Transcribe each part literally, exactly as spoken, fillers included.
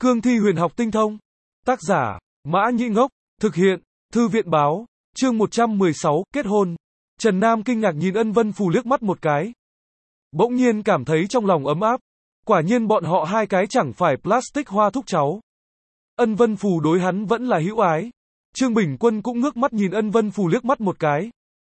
Cương thi huyền học tinh thông. Tác giả, Mã Nhĩ Ngốc. Thực hiện, Thư viện báo. Chương một trăm mười sáu, kết hôn. Trần Nam kinh ngạc nhìn Ân Vân Phù liếc mắt một cái. Bỗng nhiên cảm thấy trong lòng ấm áp. Quả nhiên bọn họ hai cái chẳng phải plastic hoa thúc cháu. Ân Vân Phù đối hắn vẫn là hữu ái. Trương Bình Quân cũng ngước mắt nhìn Ân Vân Phù liếc mắt một cái.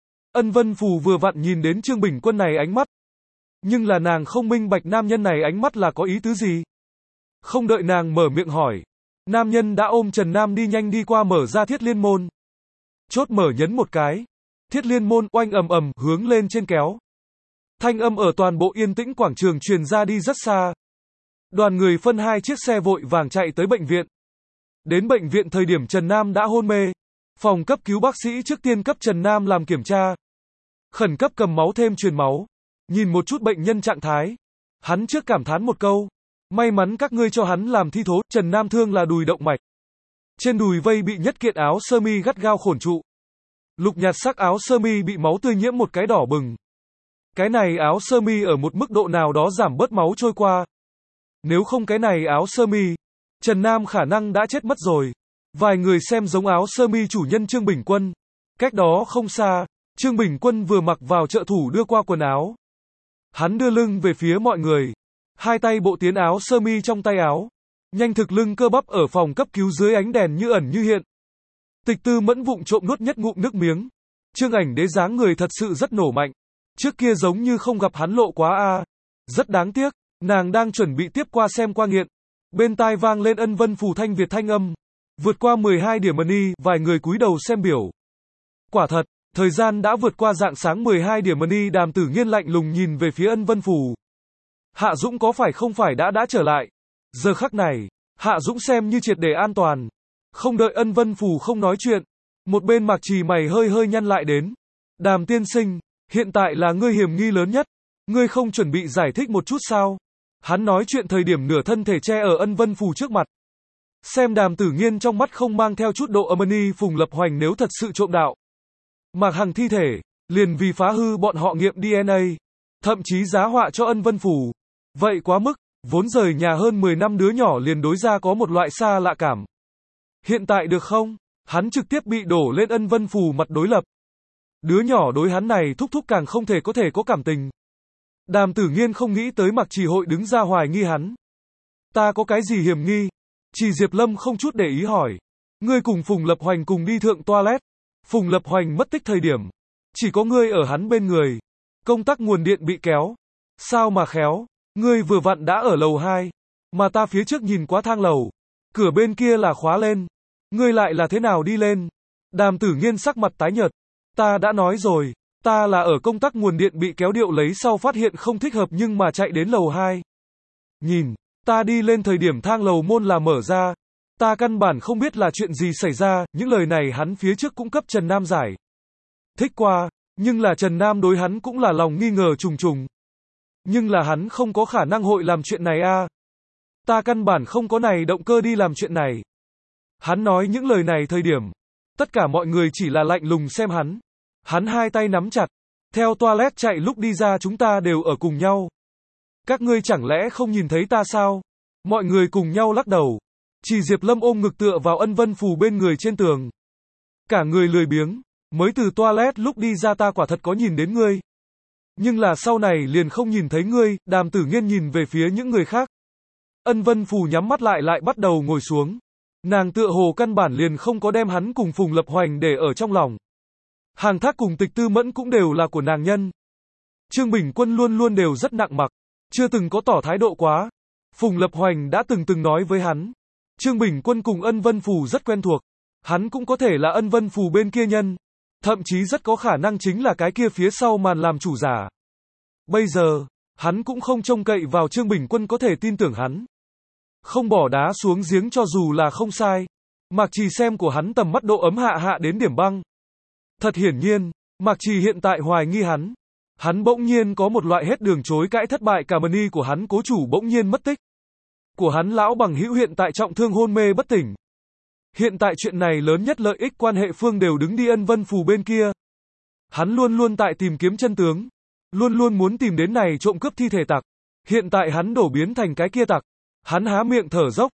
Ân Vân Phù vừa vặn nhìn đến Trương Bình Quân này ánh mắt. Nhưng là nàng không minh bạch nam nhân này ánh mắt là có ý tứ gì. Không đợi nàng mở miệng hỏi. Nam nhân đã ôm Trần Nam đi nhanh đi qua mở ra thiết liên môn. Chốt mở nhấn một cái. Thiết liên môn oanh ầm ầm hướng lên trên kéo. Thanh âm ở toàn bộ yên tĩnh quảng trường truyền ra đi rất xa. Đoàn người phân hai chiếc xe vội vàng chạy tới bệnh viện. Đến bệnh viện thời điểm Trần Nam đã hôn mê. Phòng cấp cứu bác sĩ trước tiên cấp Trần Nam làm kiểm tra. Khẩn cấp cầm máu thêm truyền máu. Nhìn một chút bệnh nhân trạng thái. Hắn trước cảm thán một câu. May mắn các ngươi cho hắn làm thi thố. Trần Nam thương là đùi động mạch. Trên đùi vây bị nhất kiện áo sơ mi gắt gao khổn trụ. Lục nhạt sắc áo sơ mi bị máu tươi nhiễm một cái đỏ bừng. Cái này áo sơ mi ở một mức độ nào đó giảm bớt máu trôi qua. Nếu không cái này áo sơ mi, Trần Nam khả năng đã chết mất rồi. Vài người xem giống áo sơ mi chủ nhân Trương Bình Quân. Cách đó không xa, Trương Bình Quân vừa mặc vào trợ thủ đưa qua quần áo. Hắn đưa lưng về phía mọi người. Hai tay bộ tiến áo sơ mi trong tay áo. Nhanh thực lưng cơ bắp ở phòng cấp cứu dưới ánh đèn như ẩn như hiện. Tịch Tư Mẫn vụng trộm nuốt nhất ngụm nước miếng. Trương Ảnh Đế dáng người thật sự rất nổ mạnh. Trước kia giống như không gặp hắn lộ quá a. À. Rất đáng tiếc, nàng đang chuẩn bị tiếp qua xem qua nghiện. Bên tai vang lên Ân Vân Phù thanh Việt thanh âm. Vượt qua mười hai điểm money, vài người cúi đầu xem biểu. Quả thật, thời gian đã vượt qua rạng sáng mười hai điểm money. Đàm Tử Nghiên lạnh lùng nhìn về phía Ân Vân Phù. Hạ Dũng có phải không phải đã đã trở lại. Giờ khắc này, Hạ Dũng xem như triệt để an toàn. Không đợi Ân Vân Phù không nói chuyện. Một bên Mạc Trì mày hơi hơi nhăn lại đến. Đàm tiên sinh, hiện tại là ngươi hiểm nghi lớn nhất. Ngươi không chuẩn bị giải thích một chút sao? Hắn nói chuyện thời điểm nửa thân thể che ở Ân Vân Phù trước mặt. Xem Đàm Tử Nghiên trong mắt không mang theo chút độ âm ni. Phùng Lập Hoành nếu thật sự trộm đạo. Mạc Hằng thi thể, liền vì phá hư bọn họ nghiệm đê en a. Thậm chí giá họa cho Ân Vân Phù. Vậy quá mức, vốn rời nhà hơn mười năm đứa nhỏ liền đối ra có một loại xa lạ cảm. Hiện tại được không? Hắn trực tiếp bị đổ lên Ân Vân Phù mặt đối lập. Đứa nhỏ đối hắn này thúc thúc càng không thể có thể có cảm tình. Đàm Tử Nghiên không nghĩ tới Mạc Trì hội đứng ra hoài nghi hắn. Ta có cái gì hiểm nghi? Trì Diệp Lâm không chút để ý hỏi. Ngươi cùng Phùng Lập Hoành cùng đi thượng toilet. Phùng Lập Hoành mất tích thời điểm. Chỉ có ngươi ở hắn bên người. Công tắc nguồn điện bị kéo. Sao mà khéo? Ngươi vừa vặn đã ở lầu hai. Mà ta phía trước nhìn qua thang lầu. Cửa bên kia là khóa lên. Ngươi lại là thế nào đi lên? Đàm Tử Nghiên sắc mặt tái nhợt. Ta đã nói rồi. Ta là ở công tắc nguồn điện bị kéo điệu lấy sau phát hiện không thích hợp nhưng mà chạy đến lầu hai. Nhìn, ta đi lên thời điểm thang lầu môn là mở ra. Ta căn bản không biết là chuyện gì xảy ra. Những lời này hắn phía trước cũng cấp Trần Nam giải thích qua. Nhưng là Trần Nam đối hắn cũng là lòng nghi ngờ trùng trùng. Nhưng là hắn không có khả năng hội làm chuyện này a. À. Ta căn bản không có này động cơ đi làm chuyện này. Hắn nói những lời này thời điểm. Tất cả mọi người chỉ là lạnh lùng xem hắn. Hắn hai tay nắm chặt. Theo toilet chạy lúc đi ra chúng ta đều ở cùng nhau. Các ngươi chẳng lẽ không nhìn thấy ta sao? Mọi người cùng nhau lắc đầu. Chỉ Diệp Lâm ôm ngực tựa vào Ân Vân Phù bên người trên tường. Cả người lười biếng. Mới từ toilet lúc đi ra ta quả thật có nhìn đến ngươi. Nhưng là sau này liền không nhìn thấy ngươi. Đàm Tử Nghiên nhìn về phía những người khác. Ân Vân Phù nhắm mắt lại lại bắt đầu ngồi xuống. Nàng tựa hồ căn bản liền không có đem hắn cùng Phùng Lập Hoành để ở trong lòng. Hàng Thác cùng Tịch Tư Mẫn cũng đều là của nàng nhân. Trương Bình Quân luôn luôn đều rất nặng mặc. Chưa từng có tỏ thái độ quá. Phùng Lập Hoành đã từng từng nói với hắn. Trương Bình Quân cùng Ân Vân Phù rất quen thuộc. Hắn cũng có thể là Ân Vân Phù bên kia nhân. Thậm chí rất có khả năng chính là cái kia phía sau màn làm chủ giả. Bây giờ, hắn cũng không trông cậy vào Trương Bình Quân có thể tin tưởng hắn. Không bỏ đá xuống giếng cho dù là không sai. Mạc Trì xem của hắn tầm mắt độ ấm hạ hạ đến điểm băng. Thật hiển nhiên, Mạc Trì hiện tại hoài nghi hắn. Hắn bỗng nhiên có một loại hết đường chối cãi thất bại cả mani của hắn cố chủ bỗng nhiên mất tích. Của hắn lão bằng hữu hiện tại trọng thương hôn mê bất tỉnh. Hiện tại chuyện này lớn nhất lợi ích quan hệ phương đều đứng đi Ân Vân Phù bên kia. Hắn luôn luôn tại tìm kiếm chân tướng. Luôn luôn muốn tìm đến này trộm cướp thi thể tặc. Hiện tại hắn đổ biến thành cái kia tặc. Hắn há miệng thở dốc.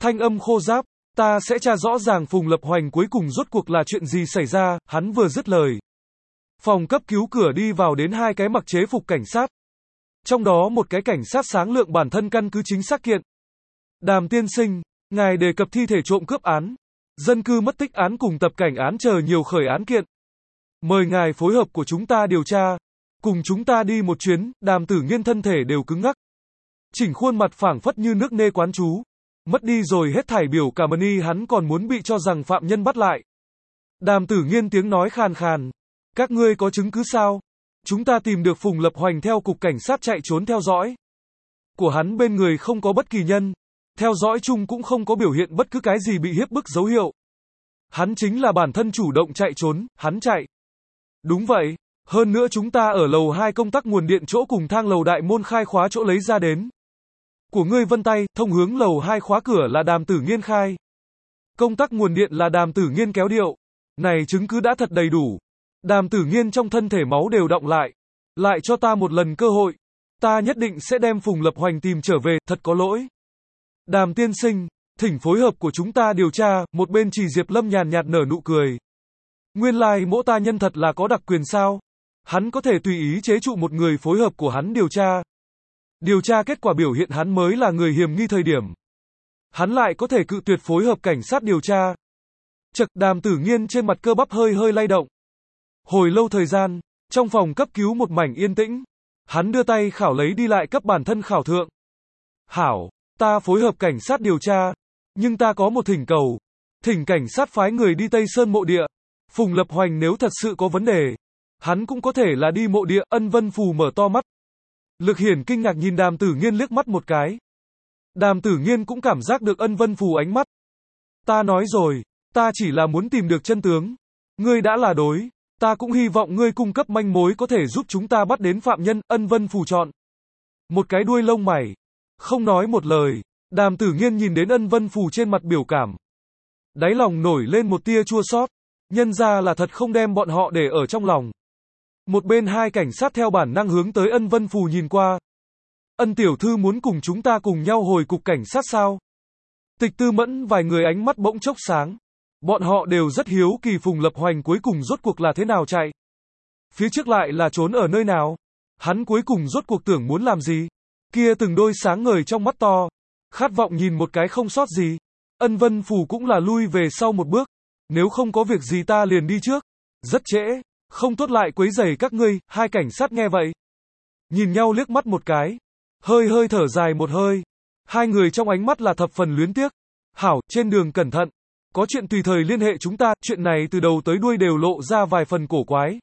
Thanh âm khô ráp, ta sẽ tra rõ ràng Phùng Lập Hoành cuối cùng rốt cuộc là chuyện gì xảy ra, hắn vừa dứt lời. Phòng cấp cứu cửa đi vào đến hai cái mặc chế phục cảnh sát. Trong đó một cái cảnh sát sáng lượng bản thân căn cứ chính xác kiện. Đàm tiên sinh, ngài đề cập thi thể trộm cướp án, dân cư mất tích án cùng tập cảnh án chờ nhiều khởi án kiện. Mời ngài phối hợp của chúng ta điều tra, cùng chúng ta đi một chuyến. Đàm Tử Nghiên thân thể đều cứng ngắc. Chỉnh khuôn mặt phảng phất như nước nê quán chú. Mất đi rồi hết thảy biểu cảm y, hắn còn muốn bị cho rằng phạm nhân bắt lại. Đàm Tử Nghiên tiếng nói khàn khàn. Các ngươi có chứng cứ sao? Chúng ta tìm được Phùng Lập Hoành theo cục cảnh sát chạy trốn theo dõi. Của hắn bên người không có bất kỳ nhân. Theo dõi chung cũng không có biểu hiện bất cứ cái gì bị hiếp bức dấu hiệu. Hắn chính là bản thân chủ động chạy trốn, hắn chạy. Đúng vậy. Hơn nữa chúng ta ở lầu hai công tắc nguồn điện chỗ cùng thang lầu đại môn khai khóa chỗ lấy ra đến. Của ngươi vân tay, thông hướng lầu hai khóa cửa là Đàm Tử Nghiên khai. Công tắc nguồn điện là Đàm Tử Nghiên kéo điệu. Này chứng cứ đã thật đầy đủ. Đàm Tử Nghiên trong thân thể máu đều đọng lại. Lại cho ta một lần cơ hội. Ta nhất định sẽ đem Phùng Lập Hoành tìm trở về, thật có lỗi. Đàm tiên sinh, thỉnh phối hợp của chúng ta điều tra. Một bên Chỉ Diệp Lâm nhàn nhạt nở nụ cười. Nguyên lai like, mỗ ta nhân thật là có đặc quyền sao? Hắn có thể tùy ý chế trụ một người phối hợp của hắn điều tra. Điều tra kết quả biểu hiện hắn mới là người hiểm nghi thời điểm. Hắn lại có thể cự tuyệt phối hợp cảnh sát điều tra. Chật, Đàm Tử Nghiên trên mặt cơ bắp hơi hơi lay động. Hồi lâu thời gian, trong phòng cấp cứu một mảnh yên tĩnh. Hắn đưa tay khảo lấy đi lại cấp bản thân khảo thượng. Hảo, ta phối hợp cảnh sát điều tra. Nhưng ta có một thỉnh cầu. Thỉnh cảnh sát phái người đi Tây Sơn mộ địa. Phùng Lập Hoành nếu thật sự có vấn đề, hắn cũng có thể là đi mộ địa. Ân Vân Phù mở to mắt. Lực Hiển kinh ngạc nhìn Đàm Tử Nghiên liếc mắt một cái. Đàm Tử Nghiên cũng cảm giác được Ân Vân Phù ánh mắt. Ta nói rồi, ta chỉ là muốn tìm được chân tướng. Ngươi đã là đối, ta cũng hy vọng ngươi cung cấp manh mối có thể giúp chúng ta bắt đến phạm nhân. Ân Vân Phù chọn một cái đuôi lông mày, không nói một lời. Đàm Tử Nghiên nhìn đến Ân Vân Phù trên mặt biểu cảm, đáy lòng nổi lên một tia chua xót. Nhân ra là thật không đem bọn họ để ở trong lòng. Một bên hai cảnh sát theo bản năng hướng tới Ân Vân Phù nhìn qua. Ân tiểu thư muốn cùng chúng ta cùng nhau hồi cục cảnh sát sao? Tịch Tư Mẫn vài người ánh mắt bỗng chốc sáng. Bọn họ đều rất hiếu kỳ Phùng Lập Hoành cuối cùng rốt cuộc là thế nào chạy. Phía trước lại là trốn ở nơi nào? Hắn cuối cùng rốt cuộc tưởng muốn làm gì? Kia từng đôi sáng ngời trong mắt to. Khát vọng nhìn một cái không sót gì. Ân Vân Phù cũng là lui về sau một bước. Nếu không có việc gì ta liền đi trước. Rất trễ. Không tốt lại quấy rầy các ngươi. Hai cảnh sát nghe vậy, nhìn nhau liếc mắt một cái. Hơi hơi thở dài một hơi. Hai người trong ánh mắt là thập phần luyến tiếc. Hảo, trên đường cẩn thận. Có chuyện tùy thời liên hệ chúng ta. Chuyện này từ đầu tới đuôi đều lộ ra vài phần cổ quái.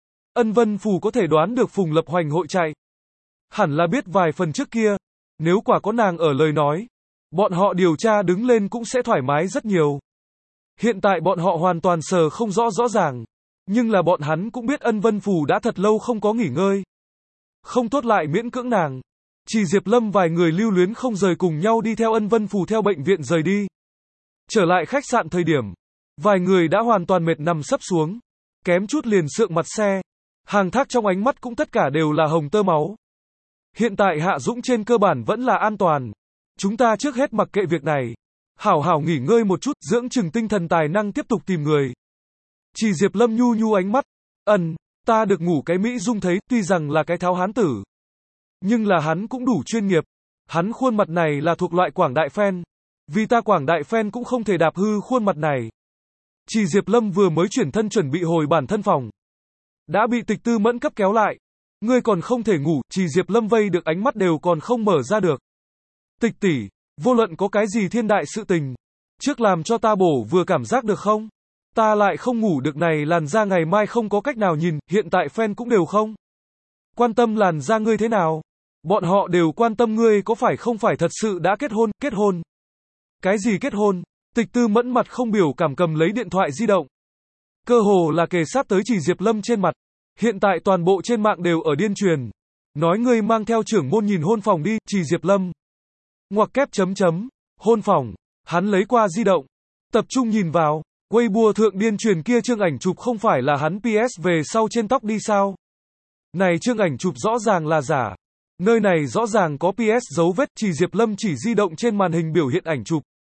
Ân Vân Phù có thể đoán được Phùng Lập Hoành hội chạy. Hẳn là biết vài phần trước kia. Nếu quả có nàng ở lời nói, bọn họ điều tra đứng lên cũng sẽ thoải mái rất nhiều. Hiện tại bọn họ hoàn toàn sờ không rõ rõ ràng. Nhưng là bọn hắn cũng biết Ân Vân Phù đã thật lâu không có nghỉ ngơi. Không tốt lại miễn cưỡng nàng. Chỉ Diệp Lâm vài người lưu luyến không rời cùng nhau đi theo Ân Vân Phù theo bệnh viện rời đi. Trở lại khách sạn thời điểm, vài người đã hoàn toàn mệt nằm sấp xuống. Kém chút liền sượng mặt xe. Hàng thác trong ánh mắt cũng tất cả đều là hồng tơ máu. Hiện tại Hạ Dũng trên cơ bản vẫn là an toàn. Chúng ta trước hết mặc kệ việc này. Hảo hảo nghỉ ngơi một chút, dưỡng chừng tinh thần tài năng tiếp tục tìm người. Chỉ Diệp Lâm nhu nhu ánh mắt. Ân, ta được ngủ cái Mỹ Dung thấy, tuy rằng là cái tháo hán tử. Nhưng là hắn cũng đủ chuyên nghiệp. Hắn khuôn mặt này là thuộc loại quảng đại fan. Vì ta quảng đại fan cũng không thể đạp hư khuôn mặt này. Chỉ Diệp Lâm vừa mới chuyển thân chuẩn bị hồi bản thân phòng. Đã bị Tịch Tư Mẫn cấp kéo lại. Ngươi còn không thể ngủ. Chỉ Diệp Lâm vây được ánh mắt đều còn không mở ra được. Tịch tỷ, vô luận có cái gì thiên đại sự tình, trước làm cho ta bổ vừa cảm giác được không? Ta lại không ngủ được này làn da ngày mai không có cách nào nhìn, hiện tại fan cũng đều không quan tâm làn da ngươi thế nào. Bọn họ đều quan tâm ngươi có phải không phải thật sự đã kết hôn, kết hôn. Cái gì kết hôn? Tịch Tư Mẫn mặt không biểu cảm cầm lấy điện thoại di động. Cơ hồ là kề sát tới Chỉ Diệp Lâm trên mặt. Hiện tại toàn bộ trên mạng đều ở điên truyền. Nói ngươi mang theo trưởng môn nhìn hôn phòng đi, Chỉ Diệp Lâm. Ngoặc kép chấm chấm, hôn phòng. Hắn lấy qua di động. Tập trung nhìn vào. Weibo thượng điên truyền kia chương ảnh chụp không phải là hắn pê ét về sau trên tóc đi sao? Này chương ảnh chụp rõ ràng là giả. Nơi này rõ ràng có pê ét dấu vết. Chỉ Diệp Lâm chỉ di động trên màn hình biểu hiện ảnh chụp.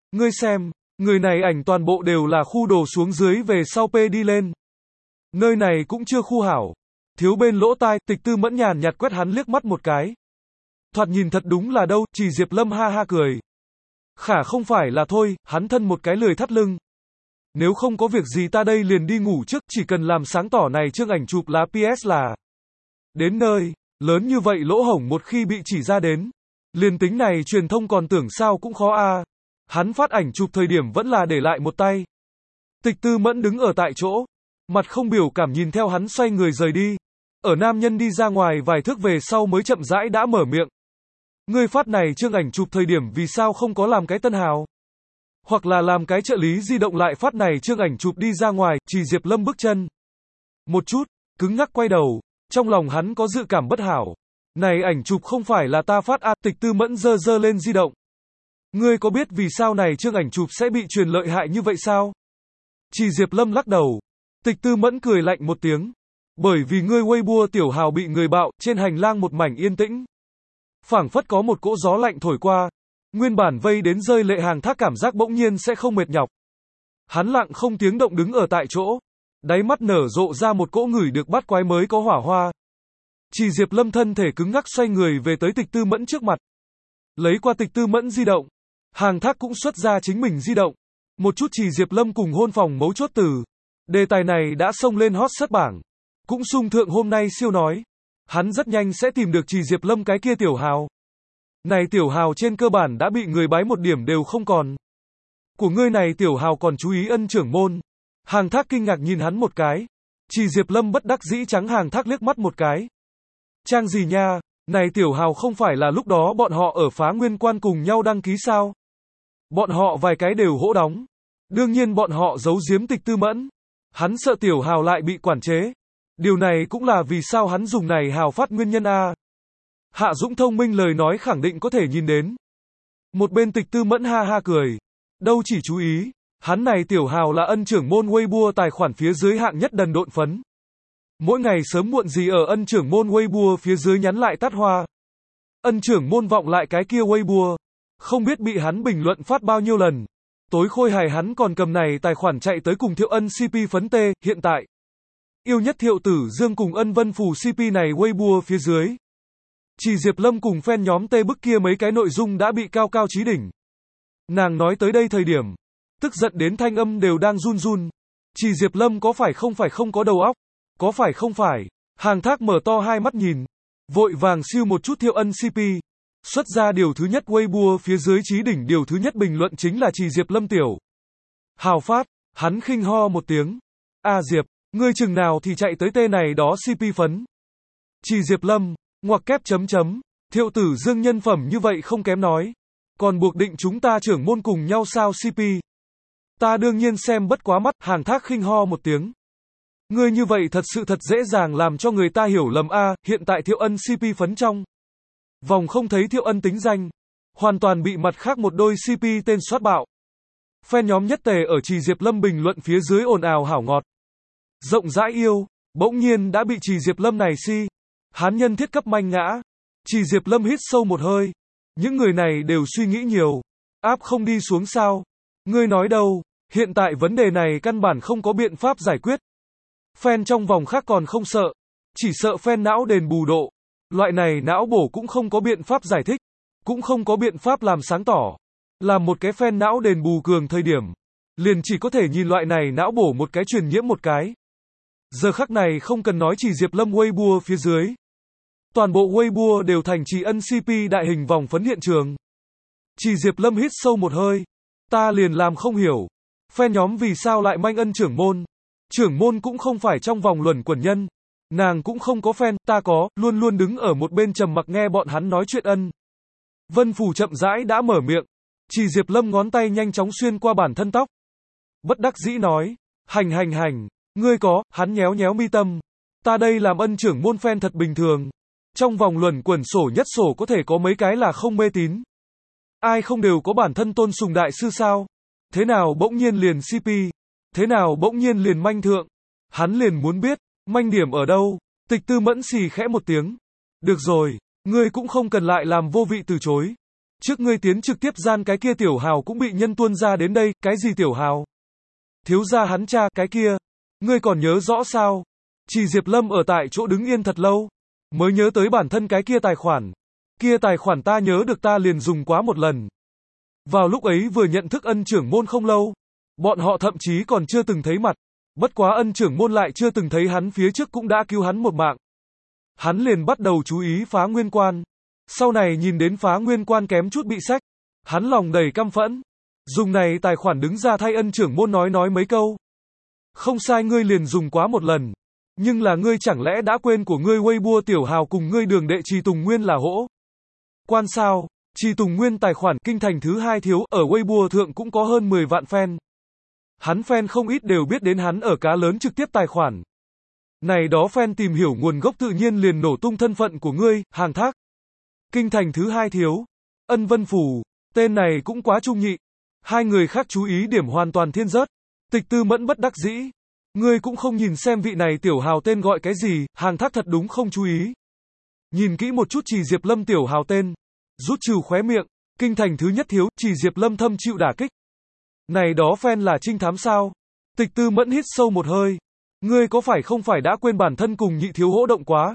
Ngươi xem, người này ảnh toàn bộ đều là khu đồ xuống dưới về sau P đi lên. Nơi này cũng chưa khu hảo. Thiếu bên lỗ tai, Tịch Tư Mẫn nhàn nhạt quét hắn liếc mắt một cái. Thoạt nhìn thật đúng là đâu, Chỉ Diệp Lâm ha ha cười. Khả không phải là thôi, hắn thân một cái lười thắt lưng. Nếu không có việc gì ta đây liền đi ngủ trước, chỉ cần làm sáng tỏ này chương ảnh chụp lá pê ét là. Đến nơi, lớn như vậy lỗ hổng một khi bị chỉ ra đến. Liền tính này truyền thông còn tưởng sao cũng khó a. À. Hắn phát ảnh chụp thời điểm vẫn là để lại một tay. Tịch Tư Mẫn đứng ở tại chỗ. Mặt không biểu cảm nhìn theo hắn xoay người rời đi. Ở nam nhân đi ra ngoài vài thước về sau mới chậm rãi đã mở miệng. Ngươi phát này chương ảnh chụp thời điểm vì sao không có làm cái tân hào? Hoặc là làm cái trợ lý di động lại phát này chương ảnh chụp đi ra ngoài, Chỉ Diệp Lâm bước chân. Một chút, cứng ngắc quay đầu, trong lòng hắn có dự cảm bất hảo. Này ảnh chụp không phải là ta phát a, Tịch Tư Mẫn giơ giơ lên di động. Ngươi có biết vì sao này chương ảnh chụp sẽ bị truyền lợi hại như vậy sao? Chỉ Diệp Lâm lắc đầu. Tịch Tư Mẫn cười lạnh một tiếng. Bởi vì ngươi Weibo tiểu hào bị người bạo, trên hành lang một mảnh yên tĩnh. Phảng phất có một cỗ gió lạnh thổi qua. Nguyên bản vây đến rơi lệ Hàng Thác cảm giác bỗng nhiên sẽ không mệt nhọc. Hắn lặng không tiếng động đứng ở tại chỗ. Đáy mắt nở rộ ra một cỗ ngửi được bắt quái mới có hỏa hoa. Chỉ Diệp Lâm thân thể cứng ngắc xoay người về tới Tịch Tư Mẫn trước mặt. Lấy qua Tịch Tư Mẫn di động. Hàng Thác cũng xuất ra chính mình di động. Một chút Chỉ Diệp Lâm cùng hôn phòng mấu chốt từ. Đề tài này đã xông lên hot search bảng. Cũng sung thượng hôm nay siêu nói. Hắn rất nhanh sẽ tìm được Chỉ Diệp Lâm cái kia tiểu hào. Này tiểu hào trên cơ bản đã bị người bái một điểm đều không còn. Của ngươi này tiểu hào còn chú ý ân trưởng môn. Hàng Thác kinh ngạc nhìn hắn một cái. Chỉ Diệp Lâm bất đắc dĩ trắng Hàng Thác liếc mắt một cái. Trang gì nha, này tiểu hào không phải là lúc đó bọn họ ở Phá Nguyên Quan cùng nhau đăng ký sao? Bọn họ vài cái đều hỗ đóng. Đương nhiên bọn họ giấu giếm Tịch Tư Mẫn. Hắn sợ tiểu hào lại bị quản chế. Điều này cũng là vì sao hắn dùng này hào phát nguyên nhân a. Hạ Dũng thông minh lời nói khẳng định có thể nhìn đến. Một bên Tịch Tư Mẫn ha ha cười. Đâu chỉ chú ý, hắn này tiểu hào là ân trưởng môn Weibo tài khoản phía dưới hạng nhất đần độn phấn. Mỗi ngày sớm muộn gì ở ân trưởng môn Weibo phía dưới nhắn lại tát hoa. Ân trưởng môn vọng lại cái kia Weibo. Không biết bị hắn bình luận phát bao nhiêu lần. Tối khôi hài hắn còn cầm này tài khoản chạy tới cùng Thiệu Ân xê pê phấn tê, hiện tại. Yêu nhất Thiệu Tử Dương cùng Ân Vân Phù xê pê này Weibo phía dưới. Chỉ Diệp Lâm cùng fan nhóm tê bức kia mấy cái nội dung đã bị cao cao chí đỉnh. Nàng nói tới đây thời điểm. Tức giận đến thanh âm đều đang run run. Chỉ Diệp Lâm có phải không phải không có đầu óc? Có phải không phải? Hàng Thác mở to hai mắt nhìn. Vội vàng siêu một chút Thiệu Ân xê pê. Xuất ra điều thứ nhất Weibo phía dưới chí đỉnh điều thứ nhất bình luận chính là Chỉ Diệp Lâm tiểu. Hào phát, hắn khinh ho một tiếng. A Diệp, ngươi chừng nào thì chạy tới tê này đó xê pê phấn. Chỉ Diệp Lâm, ngoặc kép chấm chấm, Thiệu Tử Dương nhân phẩm như vậy không kém nói. Còn buộc định chúng ta trưởng môn cùng nhau sao xê pê. Ta đương nhiên xem bất quá mắt, Hàng Thác khinh ho một tiếng. Ngươi như vậy thật sự thật dễ dàng làm cho người ta hiểu lầm a, hiện tại Thiệu Ân xê pê phấn trong. Vòng không thấy Thiệu Ân tính danh. Hoàn toàn bị mặt khác một đôi xê pê tên soát bạo. Fan nhóm nhất tề ở Chỉ Diệp Lâm bình luận phía dưới ồn ào hảo ngọt. Rộng rãi yêu, bỗng nhiên đã bị Chỉ Diệp Lâm này si. Hán nhân thiết cấp manh ngã. Chỉ Diệp Lâm hít sâu một hơi. Những người này đều suy nghĩ nhiều. Áp không đi xuống sao? Ngươi nói đâu, hiện tại vấn đề này căn bản không có biện pháp giải quyết. Fan trong vòng khác còn không sợ. Chỉ sợ fan não đền bù độ. Loại này não bổ cũng không có biện pháp giải thích. Cũng không có biện pháp làm sáng tỏ. Làm một cái fan não đền bù cường thời điểm. Liền chỉ có thể nhìn loại này não bổ một cái truyền nhiễm một cái. Giờ khắc này không cần nói Chỉ Diệp Lâm Weibo phía dưới. Toàn bộ Weibo đều thành Chỉ Ân xê pê đại hình vòng phấn hiện trường. Chỉ Diệp Lâm hít sâu một hơi. Ta liền làm không hiểu. Fan nhóm vì sao lại manh ân trưởng môn. Trưởng môn cũng không phải trong vòng luẩn quẩn nhân. Nàng cũng không có fan, ta có, luôn luôn đứng ở một bên trầm mặc nghe bọn hắn nói chuyện ân. Vân Phù chậm rãi đã mở miệng. Chỉ Diệp Lâm ngón tay nhanh chóng xuyên qua bản thân tóc. Bất đắc dĩ nói. Hành hành hành. Ngươi có, hắn nhéo nhéo mi tâm. Ta đây làm ân trưởng môn fan thật bình thường. Trong vòng luẩn quẩn sổ nhất sổ có thể có mấy cái là không mê tín. Ai không đều có bản thân tôn sùng đại sư sao? Thế nào bỗng nhiên liền xê pê? Thế nào bỗng nhiên liền manh thượng? Hắn liền muốn biết, manh điểm ở đâu? Tịch Tư Mẫn xì khẽ một tiếng. Được rồi, ngươi cũng không cần lại làm vô vị từ chối. Trước ngươi tiến trực tiếp gian cái kia tiểu hào cũng bị nhân tuôn ra đến đây, cái gì tiểu hào? Thiếu gia hắn cha, cái kia. Ngươi còn nhớ rõ sao? Chỉ Diệp Lâm ở tại chỗ đứng yên thật lâu, mới nhớ tới bản thân cái kia tài khoản. Kia tài khoản ta nhớ được ta liền dùng quá một lần. Vào lúc ấy vừa nhận thức ân trưởng môn không lâu, bọn họ thậm chí còn chưa từng thấy mặt. Bất quá ân trưởng môn lại chưa từng thấy hắn phía trước cũng đã cứu hắn một mạng. Hắn liền bắt đầu chú ý phá nguyên quan. Sau này nhìn đến phá nguyên quan kém chút bị xách, hắn lòng đầy căm phẫn. Dùng này tài khoản đứng ra thay ân trưởng môn nói nói mấy câu. Không sai, ngươi liền dùng quá một lần. Nhưng là ngươi chẳng lẽ đã quên của ngươi Weibo tiểu hào cùng ngươi đường đệ Trì Tùng Nguyên là hỗ quan sao? Trì Tùng Nguyên tài khoản kinh thành thứ hai thiếu ở Weibo thượng cũng có hơn mười vạn fan. Hắn fan không ít đều biết đến hắn ở cá lớn trực tiếp tài khoản. Này đó fan tìm hiểu nguồn gốc tự nhiên liền nổ tung thân phận của ngươi, hàng thác. Kinh thành thứ hai thiếu. Ân Vân Phủ. Tên này cũng quá trung nhị. Hai người khác chú ý điểm hoàn toàn thiên rớt. Tịch Tư Mẫn bất đắc dĩ. Ngươi cũng không nhìn xem vị này tiểu hào tên gọi cái gì, hàng thác thật đúng không chú ý. Nhìn kỹ một chút Chỉ Diệp Lâm tiểu hào tên. Rút trừ khóe miệng. Kinh thành thứ nhất thiếu, Chỉ Diệp Lâm thâm chịu đả kích. Này đó fan là trinh thám sao? Tịch Tư Mẫn hít sâu một hơi. Ngươi có phải không phải đã quên bản thân cùng nhị thiếu hỗ động quá?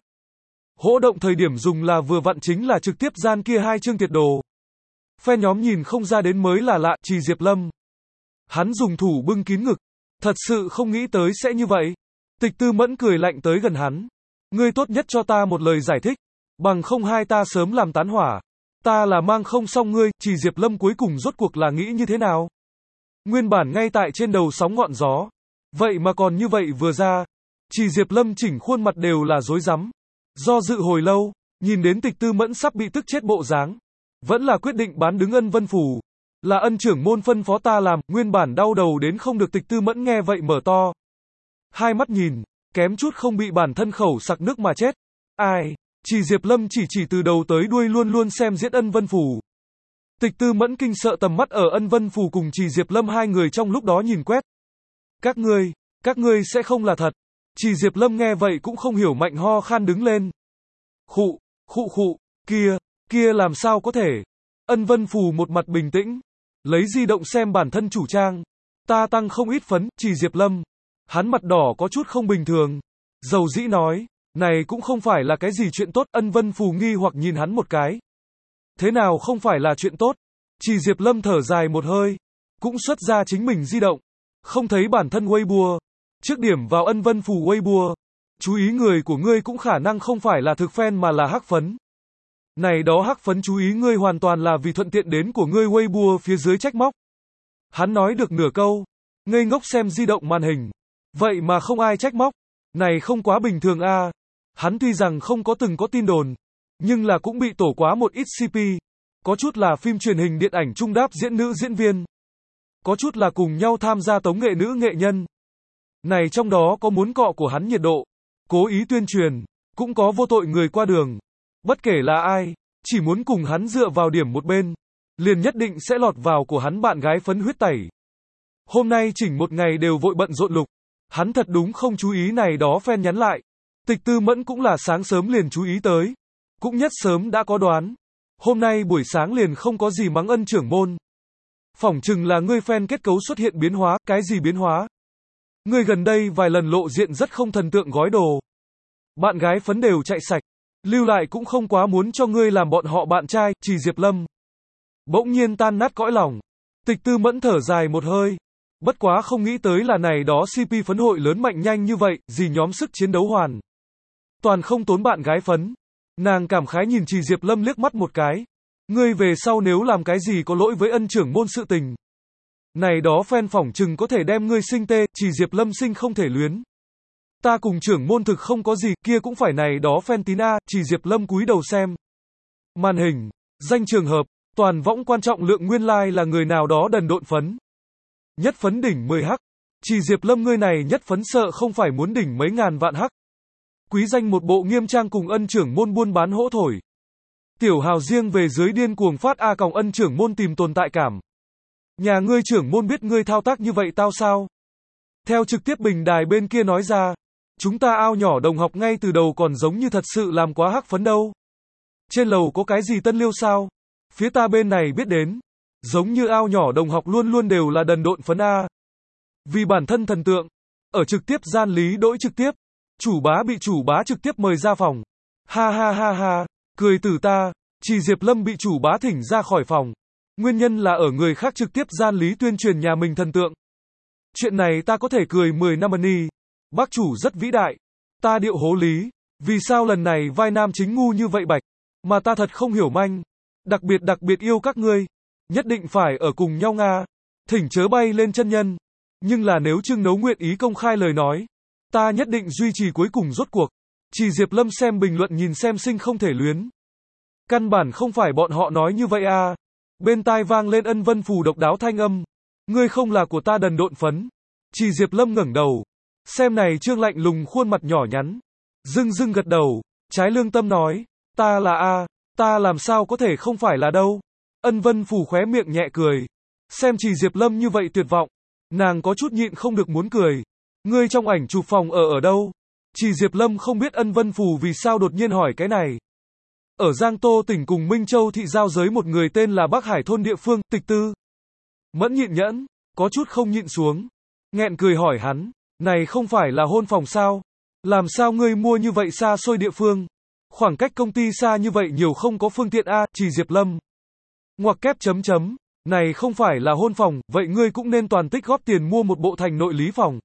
Hỗ động thời điểm dùng là vừa vặn chính là trực tiếp gian kia hai chương tiệt đồ. Fan nhóm nhìn không ra đến mới là lạ, Chỉ Diệp Lâm. Hắn dùng thủ bưng kín ngực. Thật sự không nghĩ tới sẽ như vậy. Tịch Tư Mẫn cười lạnh tới gần hắn. Ngươi tốt nhất cho ta một lời giải thích. Bằng không hai ta sớm làm tán hỏa. Ta là mang không xong ngươi, Chỉ Diệp Lâm cuối cùng rốt cuộc là nghĩ như thế nào? Nguyên bản ngay tại trên đầu sóng ngọn gió. Vậy mà còn như vậy vừa ra. Chỉ Diệp Lâm chỉnh khuôn mặt đều là rối rắm. Do dự hồi lâu, nhìn đến Tịch Tư Mẫn sắp bị tức chết bộ dáng. Vẫn là quyết định bán đứng Ân Vân Phủ. Là ân trưởng môn phân phó ta làm, nguyên bản đau đầu đến không được. Tịch Tư Mẫn nghe vậy mở to hai mắt nhìn, kém chút không bị bản thân khẩu sặc nước mà chết. Ai? Chỉ Diệp Lâm chỉ chỉ từ đầu tới đuôi luôn luôn xem diễn Ân Vân Phủ. Tịch Tư Mẫn kinh sợ tầm mắt ở Ân Vân Phủ cùng Chỉ Diệp Lâm hai người trong lúc đó nhìn quét. Các ngươi, các ngươi sẽ không là thật. Chỉ Diệp Lâm nghe vậy cũng không hiểu, mạnh ho khan đứng lên. Khụ, khụ khụ, kia, kia làm sao có thể. Ân Vân Phủ một mặt bình tĩnh, lấy di động xem bản thân chủ trang. Ta tăng không ít phấn, Chỉ Diệp Lâm. Hắn mặt đỏ có chút không bình thường. Dầu dĩ nói, này cũng không phải là cái gì chuyện tốt. Ân Vân Phủ nghi hoặc nhìn hắn một cái. Thế nào không phải là chuyện tốt? Chỉ Diệp Lâm thở dài một hơi, cũng xuất ra chính mình di động. Không thấy bản thân Weibo. Trước điểm vào Ân Vân Phủ Weibo. Chú ý người của ngươi cũng khả năng không phải là thực fan mà là hắc phấn. Này đó hắc phấn chú ý ngươi hoàn toàn là vì thuận tiện đến của ngươi Weibo phía dưới trách móc. Hắn nói được nửa câu, ngây ngốc xem di động màn hình. Vậy mà không ai trách móc. Này không quá bình thường a. À. Hắn tuy rằng không có từng có tin đồn, nhưng là cũng bị tổ quá một ít xê pê. Có chút là phim truyền hình điện ảnh trung đáp diễn nữ diễn viên. Có chút là cùng nhau tham gia tống nghệ nữ nghệ nhân. Này trong đó có muốn cọ của hắn nhiệt độ, cố ý tuyên truyền, cũng có vô tội người qua đường. Bất kể là ai, chỉ muốn cùng hắn dựa vào điểm một bên, liền nhất định sẽ lọt vào của hắn bạn gái phấn huyết tẩy. Hôm nay chỉnh một ngày đều vội bận rộn lục. Hắn thật đúng không chú ý này đó fan nhắn lại. Tịch Tư Mẫn cũng là sáng sớm liền chú ý tới. Cũng nhất sớm đã có đoán. Hôm nay buổi sáng liền không có gì mắng Ân trưởng môn. Phỏng chừng là ngươi fan kết cấu xuất hiện biến hóa, cái gì biến hóa? Ngươi gần đây vài lần lộ diện rất không thần tượng gói đồ. Bạn gái phấn đều chạy sạch. Lưu lại cũng không quá muốn cho ngươi làm bọn họ bạn trai, Chỉ Diệp Lâm. Bỗng nhiên tan nát cõi lòng. Tịch Tư Mẫn thở dài một hơi. Bất quá không nghĩ tới là này đó xê pê phấn hội lớn mạnh nhanh như vậy, gì nhóm sức chiến đấu hoàn. Toàn không tốn bạn gái phấn. Nàng cảm khái nhìn Chỉ Diệp Lâm liếc mắt một cái. Ngươi về sau nếu làm cái gì có lỗi với Ân trưởng môn sự tình. Này đó fan phỏng chừng có thể đem ngươi sinh tê, Chỉ Diệp Lâm sinh không thể luyến. Ta cùng trưởng môn thực không có gì, kia cũng phải này đó fan tín a, Chỉ Diệp Lâm cúi đầu xem. Màn hình, danh trường hợp, toàn võng quan trọng lượng nguyên lai like là người nào đó đần độn phấn. Nhất phấn đỉnh mười hắc. Chỉ Diệp Lâm ngươi này nhất phấn sợ không phải muốn đỉnh mấy ngàn vạn hắc. Quý danh một bộ nghiêm trang cùng Ân trưởng môn buôn bán hỗ thổi. Tiểu hào riêng về dưới điên cuồng phát a còng Ân trưởng môn tìm tồn tại cảm. Nhà ngươi trưởng môn biết ngươi thao tác như vậy tao sao? Theo trực tiếp bình đài bên kia nói ra, chúng ta ao nhỏ đồng học ngay từ đầu còn giống như thật sự làm quá hắc phấn đâu. Trên lầu có cái gì tân liêu sao? Phía ta bên này biết đến. Giống như ao nhỏ đồng học luôn luôn đều là đần độn phấn A. Vì bản thân thần tượng. Ở trực tiếp gian lý đỗi trực tiếp. Chủ bá bị chủ bá trực tiếp mời ra phòng. Ha ha ha ha. Cười từ ta. Chỉ Diệp Lâm bị chủ bá thỉnh ra khỏi phòng. Nguyên nhân là ở người khác trực tiếp gian lý tuyên truyền nhà mình thần tượng. Chuyện này ta có thể cười mười năm ân y. Bác chủ rất vĩ đại. Ta điệu hố lý. Vì sao lần này vai nam chính ngu như vậy bạch. Mà ta thật không hiểu manh. Đặc biệt đặc biệt yêu các ngươi. Nhất định phải ở cùng nhau Nga. Thỉnh chớ bay lên chân nhân. Nhưng là nếu Trương Nấu nguyện ý công khai lời nói. Ta nhất định duy trì cuối cùng rốt cuộc. Chỉ Diệp Lâm xem bình luận nhìn xem sinh không thể luyến. Căn bản không phải bọn họ nói như vậy à. Bên tai vang lên Ân Vân Phù độc đáo thanh âm. Ngươi không là của ta đần độn phấn. Chỉ Diệp Lâm ngẩng đầu. Xem này Trương lạnh lùng khuôn mặt nhỏ nhắn. Dưng dưng gật đầu. Trái lương tâm nói. Ta là A. Ta làm sao có thể không phải là đâu. Ân Vân Phù khóe miệng nhẹ cười. Xem Chỉ Diệp Lâm như vậy tuyệt vọng. Nàng có chút nhịn không được muốn cười. Ngươi trong ảnh chụp phòng ở ở đâu? Chỉ Diệp Lâm không biết Ân Vân Phù vì sao đột nhiên hỏi cái này. Ở Giang Tô tỉnh cùng Minh Châu thị giao giới một người tên là Bắc Hải thôn địa phương, Tịch Tư. Mẫn nhịn nhẫn, có chút không nhịn xuống. Nghẹn cười hỏi hắn, này không phải là hôn phòng sao? Làm sao ngươi mua như vậy xa xôi địa phương? Khoảng cách công ty xa như vậy nhiều không có phương tiện a, Chỉ Diệp Lâm. Ngoặc kép chấm chấm, này không phải là hôn phòng, vậy ngươi cũng nên toàn tích góp tiền mua một bộ thành nội lý phòng.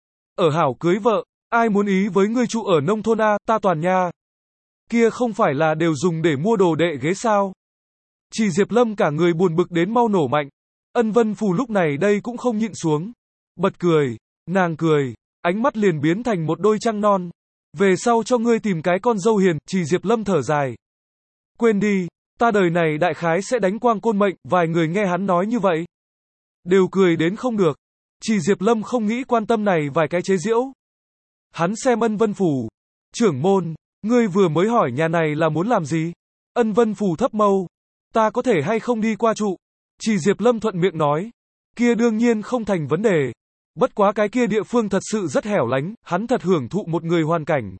Ở hảo cưới vợ, ai muốn ý với ngươi trụ ở nông thôn a, ta toàn nha. Kia không phải là đều dùng để mua đồ đệ ghế sao? Chỉ Diệp Lâm cả người buồn bực đến mau nổ mạnh. Ân Vân Phù lúc này đây cũng không nhịn xuống. Bật cười, nàng cười, ánh mắt liền biến thành một đôi trăng non. Về sau cho ngươi tìm cái con dâu hiền, Chỉ Diệp Lâm thở dài. Quên đi, ta đời này đại khái sẽ đánh quang côn mệnh, vài người nghe hắn nói như vậy. Đều cười đến không được. Chỉ Diệp Lâm không nghĩ quan tâm này vài cái chế giễu. Hắn xem Ân Vân Phù. Trưởng môn, ngươi vừa mới hỏi nhà này là muốn làm gì? Ân Vân Phù thấp mâu. Ta có thể hay không đi qua trụ? Chỉ Diệp Lâm thuận miệng nói. Kia đương nhiên không thành vấn đề. Bất quá cái kia địa phương thật sự rất hẻo lánh, hắn thật hưởng thụ một người hoàn cảnh.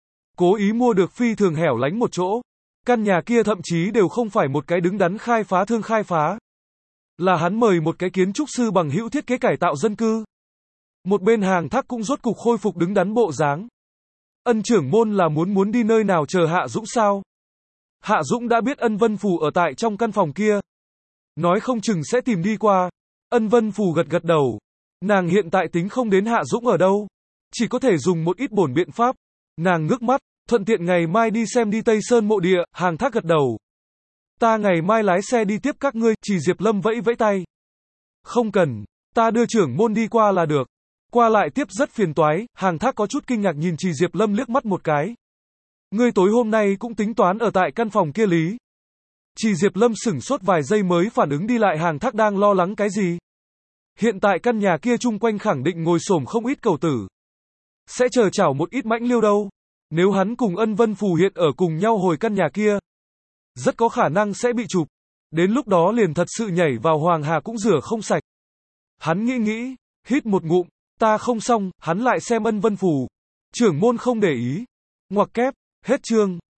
Cố ý mua được phi thường hẻo lánh một chỗ. Căn nhà kia thậm chí đều không phải một cái đứng đắn khai phá thương khai phá. Là hắn mời một cái kiến trúc sư bằng hữu thiết kế cải tạo dân cư. Một bên hàng thác cũng rốt cục khôi phục đứng đắn bộ dáng. Ân trưởng môn là muốn muốn đi nơi nào chờ Hạ Dũng sao? Hạ Dũng đã biết Ân Vân Phù ở tại trong căn phòng kia. Nói không chừng sẽ tìm đi qua. Ân Vân Phù gật gật đầu. Nàng hiện tại tính không đến Hạ Dũng ở đâu. Chỉ có thể dùng một ít bổn biện pháp. Nàng ngước mắt, thuận tiện ngày mai đi xem đi Tây Sơn mộ địa, hàng thác gật đầu. Ta ngày mai lái xe đi tiếp các ngươi, Chỉ Diệp Lâm vẫy vẫy tay. Không cần, ta đưa trưởng môn đi qua là được. Qua lại tiếp rất phiền toái, hàng thác có chút kinh ngạc nhìn Chỉ Diệp Lâm liếc mắt một cái. Ngươi tối hôm nay cũng tính toán ở tại căn phòng kia lý. Chỉ Diệp Lâm sửng sốt vài giây mới phản ứng đi lại hàng thác đang lo lắng cái gì. Hiện tại căn nhà kia chung quanh khẳng định ngồi xổm không ít cầu tử. Sẽ chờ chảo một ít mãnh liêu đâu. Nếu hắn cùng Ân Vân Phù hiện ở cùng nhau hồi căn nhà kia. Rất có khả năng sẽ bị chụp. Đến lúc đó liền thật sự nhảy vào Hoàng Hà cũng rửa không sạch. Hắn nghĩ nghĩ, hít một ngụm. Ta không xong, hắn lại xem Ân Vân Phù. Trưởng môn không để ý. Ngoặc kép, hết chương.